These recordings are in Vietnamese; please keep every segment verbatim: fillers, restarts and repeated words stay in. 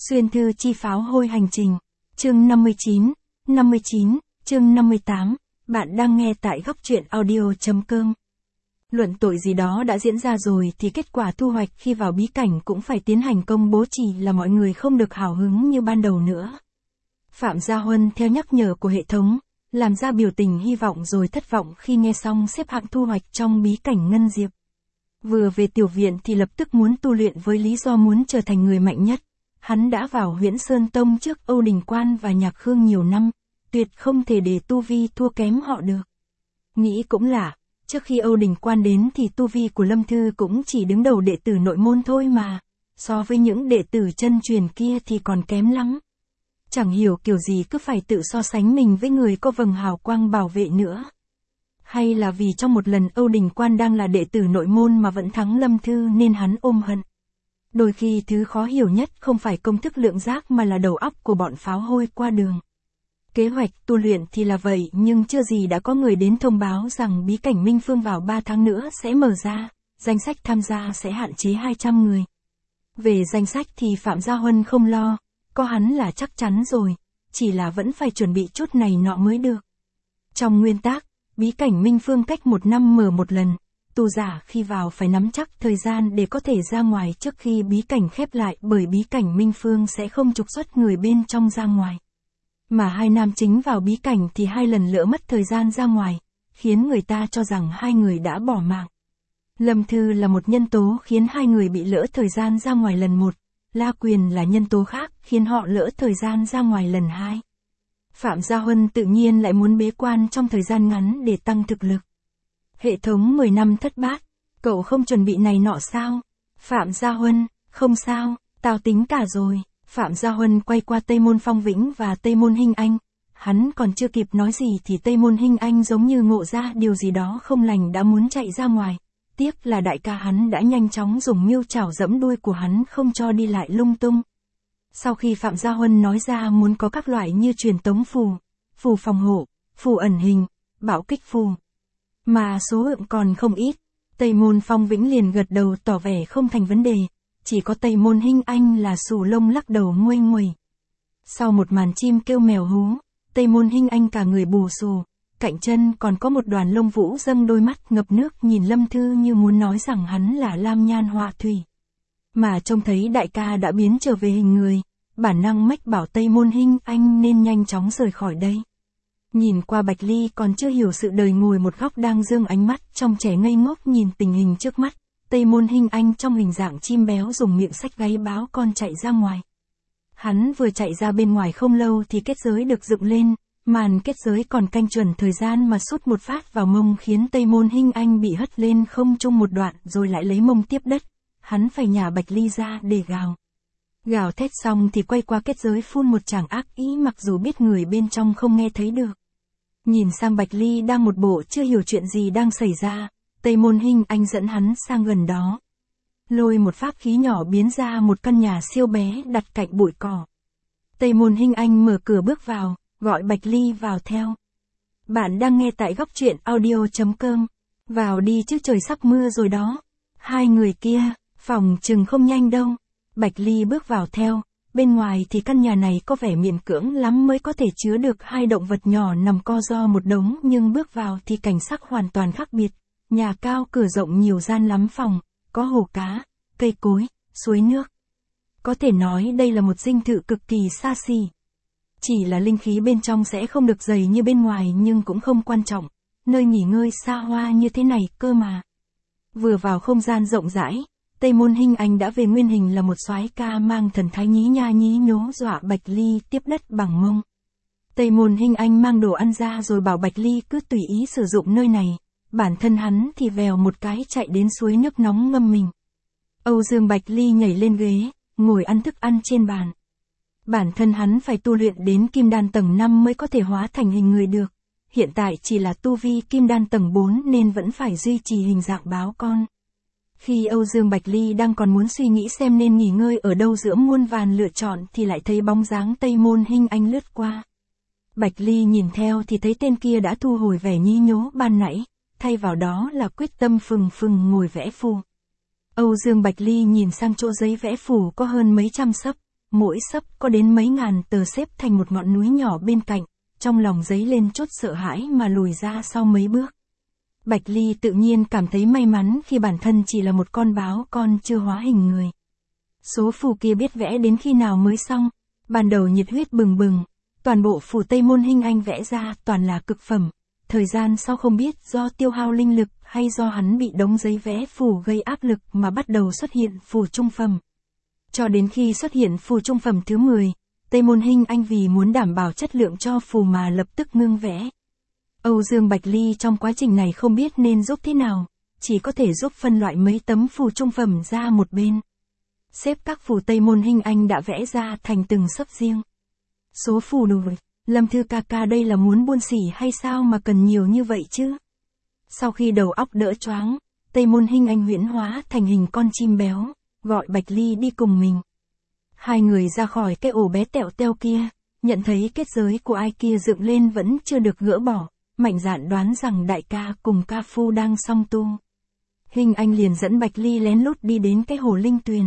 Xuyên thư chi pháo hôi hành trình. Chương năm mươi chín, năm mươi chín, chương năm mươi tám. Bạn đang nghe tại góc truyện audio.com. Luận tội gì đó đã diễn ra rồi thì kết quả thu hoạch khi vào bí cảnh cũng phải tiến hành công bố, chỉ là mọi người không được hào hứng như ban đầu nữa. Phạm Gia Huân theo nhắc nhở của hệ thống, làm ra biểu tình hy vọng rồi thất vọng khi nghe xong xếp hạng thu hoạch trong bí cảnh Ngân Diệp. Vừa về tiểu viện thì lập tức muốn tu luyện với lý do muốn trở thành người mạnh nhất. Hắn đã vào Huyễn Sơn Tông trước Âu Đình Quan và Nhạc Khương nhiều năm, tuyệt không thể để tu vi thua kém họ được. Nghĩ cũng lạ, trước khi Âu Đình Quan đến thì tu vi của Lâm Thư cũng chỉ đứng đầu đệ tử nội môn thôi mà, so với những đệ tử chân truyền kia thì còn kém lắm. Chẳng hiểu kiểu gì cứ phải tự so sánh mình với người có vầng hào quang bảo vệ nữa. Hay là vì trong một lần Âu Đình Quan đang là đệ tử nội môn mà vẫn thắng Lâm Thư nên hắn ôm hận. Đôi khi thứ khó hiểu nhất không phải công thức lượng giác mà là đầu óc của bọn pháo hôi qua đường. Kế hoạch tu luyện thì là vậy, nhưng chưa gì đã có người đến thông báo rằng bí cảnh Minh Phương vào ba tháng nữa sẽ mở ra, danh sách tham gia sẽ hạn chế hai trăm người. Về danh sách thì Phạm Gia Huân không lo, có hắn là chắc chắn rồi, chỉ là vẫn phải chuẩn bị chút này nọ mới được. Trong nguyên tắc, bí cảnh Minh Phương cách một năm mở một lần. Tu giả khi vào phải nắm chắc thời gian để có thể ra ngoài trước khi bí cảnh khép lại, bởi bí cảnh Minh Phương sẽ không trục xuất người bên trong ra ngoài. Mà hai nam chính vào bí cảnh thì hai lần lỡ mất thời gian ra ngoài, khiến người ta cho rằng hai người đã bỏ mạng. Lâm Thư là một nhân tố khiến hai người bị lỡ thời gian ra ngoài lần một, La Quyền là nhân tố khác khiến họ lỡ thời gian ra ngoài lần hai. Phạm Gia Huân tự nhiên lại muốn bế quan trong thời gian ngắn để tăng thực lực. Hệ thống mười năm thất bát, cậu không chuẩn bị này nọ sao? Phạm Gia Huân, không sao, tao tính cả rồi. Phạm Gia Huân quay qua Tây Môn Phong Vĩnh và Tây Môn Hinh Anh. Hắn còn chưa kịp nói gì thì Tây Môn Hinh Anh giống như ngộ ra điều gì đó không lành đã muốn chạy ra ngoài. Tiếc là đại ca hắn đã nhanh chóng dùng mưu chảo giẫm đuôi của hắn không cho đi lại lung tung. Sau khi Phạm Gia Huân nói ra muốn có các loại như truyền tống phù, phù phòng hộ, phù ẩn hình, bạo kích phù, mà số lượng còn không ít, Tây Môn Phong Vĩnh liền gật đầu tỏ vẻ không thành vấn đề, chỉ có Tây Môn Hinh Anh là xù lông lắc đầu nguây nguẩy. Sau một màn chim kêu mèo hú, Tây Môn Hinh Anh cả người bù xù, cạnh chân còn có một đoàn lông vũ dâng, đôi mắt ngập nước nhìn Lâm Thư như muốn nói rằng hắn là Lam Nhan Họa Thủy. Mà trông thấy đại ca đã biến trở về hình người, bản năng mách bảo Tây Môn Hinh Anh nên nhanh chóng rời khỏi đây. Nhìn qua Bạch Ly còn chưa hiểu sự đời ngồi một góc đang dương ánh mắt trong trẻ ngây ngốc nhìn tình hình trước mắt, Tây Môn Hinh Anh trong hình dạng chim béo dùng miệng xách gáy báo con chạy ra ngoài. Hắn vừa chạy ra bên ngoài không lâu thì kết giới được dựng lên, màn kết giới còn canh chuẩn thời gian mà sút một phát vào mông khiến Tây Môn Hinh Anh bị hất lên không trung một đoạn rồi lại lấy mông tiếp đất, hắn phải nhả Bạch Ly ra để gào. Gào thét xong thì quay qua kết giới phun một tràng ác ý mặc dù biết người bên trong không nghe thấy được. Nhìn sang Bạch Ly đang một bộ chưa hiểu chuyện gì đang xảy ra, Tây Môn Hinh Anh dẫn hắn sang gần đó. Lôi một pháp khí nhỏ biến ra một căn nhà siêu bé đặt cạnh bụi cỏ. Tây Môn Hinh Anh mở cửa bước vào, gọi Bạch Ly vào theo. Bạn đang nghe tại góc truyện audio.com. Vào đi chứ trời sắp mưa rồi đó. Hai người kia, phòng chừng không nhanh đâu. Bạch Ly bước vào theo. Bên ngoài thì căn nhà này có vẻ miễn cưỡng lắm mới có thể chứa được hai động vật nhỏ nằm co ro một đống, nhưng bước vào thì cảnh sắc hoàn toàn khác biệt. Nhà cao cửa rộng nhiều gian lắm phòng, có hồ cá, cây cối, suối nước. Có thể nói đây là một dinh thự cực kỳ xa xỉ. Chỉ là linh khí bên trong sẽ không được dày như bên ngoài nhưng cũng không quan trọng, nơi nghỉ ngơi xa hoa như thế này cơ mà. Vừa vào không gian rộng rãi, Tây Môn Hinh Anh đã về nguyên hình là một soái ca mang thần thái nhí nha nhí nhố dọa Bạch Ly tiếp đất bằng mông. Tây Môn Hinh Anh mang đồ ăn ra rồi bảo Bạch Ly cứ tùy ý sử dụng nơi này, bản thân hắn thì vèo một cái chạy đến suối nước nóng ngâm mình. Âu Dương Bạch Ly nhảy lên ghế, ngồi ăn thức ăn trên bàn. Bản thân hắn phải tu luyện đến kim đan tầng năm mới có thể hóa thành hình người được, hiện tại chỉ là tu vi kim đan tầng bốn nên vẫn phải duy trì hình dạng báo con. Khi Âu Dương Bạch Ly đang còn muốn suy nghĩ xem nên nghỉ ngơi ở đâu giữa muôn vàn lựa chọn thì lại thấy bóng dáng Tây Môn Hinh Anh lướt qua. Bạch Ly nhìn theo thì thấy tên kia đã thu hồi vẻ nhí nhố ban nãy, thay vào đó là quyết tâm phừng phừng ngồi vẽ phù. Âu Dương Bạch Ly nhìn sang chỗ giấy vẽ phù có hơn mấy trăm sấp, mỗi sấp có đến mấy ngàn tờ xếp thành một ngọn núi nhỏ bên cạnh, trong lòng dấy lên chốt sợ hãi mà lùi ra sau mấy bước. Bạch Ly tự nhiên cảm thấy may mắn khi bản thân chỉ là một con báo con chưa hóa hình người. Số phù kia biết vẽ đến khi nào mới xong, ban đầu nhiệt huyết bừng bừng, toàn bộ phù Tây Môn Hinh Anh vẽ ra toàn là cực phẩm, thời gian sau không biết do tiêu hao linh lực hay do hắn bị đống giấy vẽ phù gây áp lực mà bắt đầu xuất hiện phù trung phẩm. Cho đến khi xuất hiện phù trung phẩm thứ mười, Tây Môn Hinh Anh vì muốn đảm bảo chất lượng cho phù mà lập tức ngưng vẽ. Âu Dương Bạch Ly trong quá trình này không biết nên giúp thế nào, chỉ có thể giúp phân loại mấy tấm phù trung phẩm ra một bên. Xếp các phù Tây Môn Hinh Anh đã vẽ ra thành từng sấp riêng. Số phù đủ rồi, Lâm Thư ca ca đây là muốn buôn xỉ hay sao mà cần nhiều như vậy chứ? Sau khi đầu óc đỡ choáng, Tây Môn Hinh Anh huyễn hóa thành hình con chim béo, gọi Bạch Ly đi cùng mình. Hai người ra khỏi cái ổ bé tẹo teo kia, nhận thấy kết giới của ai kia dựng lên vẫn chưa được gỡ bỏ, mạnh dạn đoán rằng đại ca cùng ca phu đang song tu. Hinh Anh liền dẫn Bạch Ly lén lút đi đến cái hồ linh tuyền.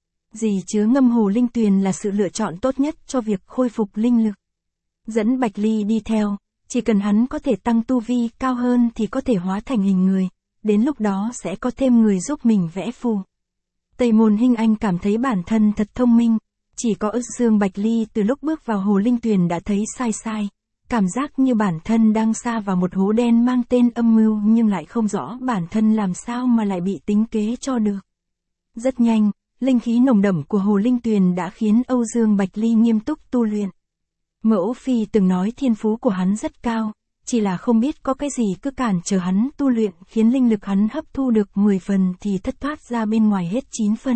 Dì chứa ngâm hồ linh tuyền là sự lựa chọn tốt nhất cho việc khôi phục linh lực. Dẫn Bạch Ly đi theo, chỉ cần hắn có thể tăng tu vi cao hơn thì có thể hóa thành hình người, đến lúc đó sẽ có thêm người giúp mình vẽ phù. Tây Môn Hinh Anh cảm thấy bản thân thật thông minh, chỉ có Âu Dương Bạch Ly từ lúc bước vào hồ linh tuyền đã thấy sai sai, cảm giác như bản thân đang sa vào một hố đen mang tên âm mưu nhưng lại không rõ bản thân làm sao mà lại bị tính kế cho được. Rất nhanh, linh khí nồng đậm của hồ linh tuyền đã khiến Âu Dương Bạch Ly nghiêm túc tu luyện. Mẫu phi từng nói thiên phú của hắn rất cao, chỉ là không biết có cái gì cứ cản trở hắn tu luyện khiến linh lực hắn hấp thu được mười phần thì thất thoát ra bên ngoài hết chín phần.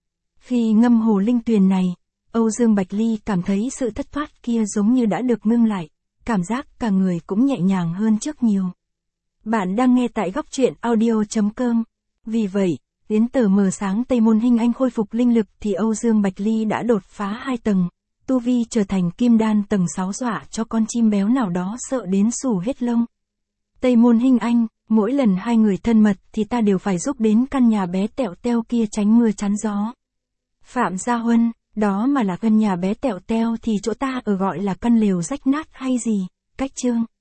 Khi ngâm hồ linh tuyền này, Âu Dương Bạch Ly cảm thấy sự thất thoát kia giống như đã được ngưng lại, cảm giác cả người cũng nhẹ nhàng hơn trước nhiều. Bạn đang nghe tại góc truyện audio chấm com. Vì vậy, đến tờ mờ sáng Tây Môn Hinh Anh khôi phục linh lực thì Âu Dương Bạch Ly đã đột phá hai tầng, tu vi trở thành kim đan tầng sáu dọa cho con chim béo nào đó sợ đến xù hết lông. Tây Môn Hinh Anh, mỗi lần hai người thân mật thì ta đều phải giúp đến căn nhà bé tẹo teo kia tránh mưa chắn gió. Phạm Gia Huân, đó mà là căn nhà bé tẹo teo thì chỗ ta ở gọi là căn lều rách nát hay gì, cách chương.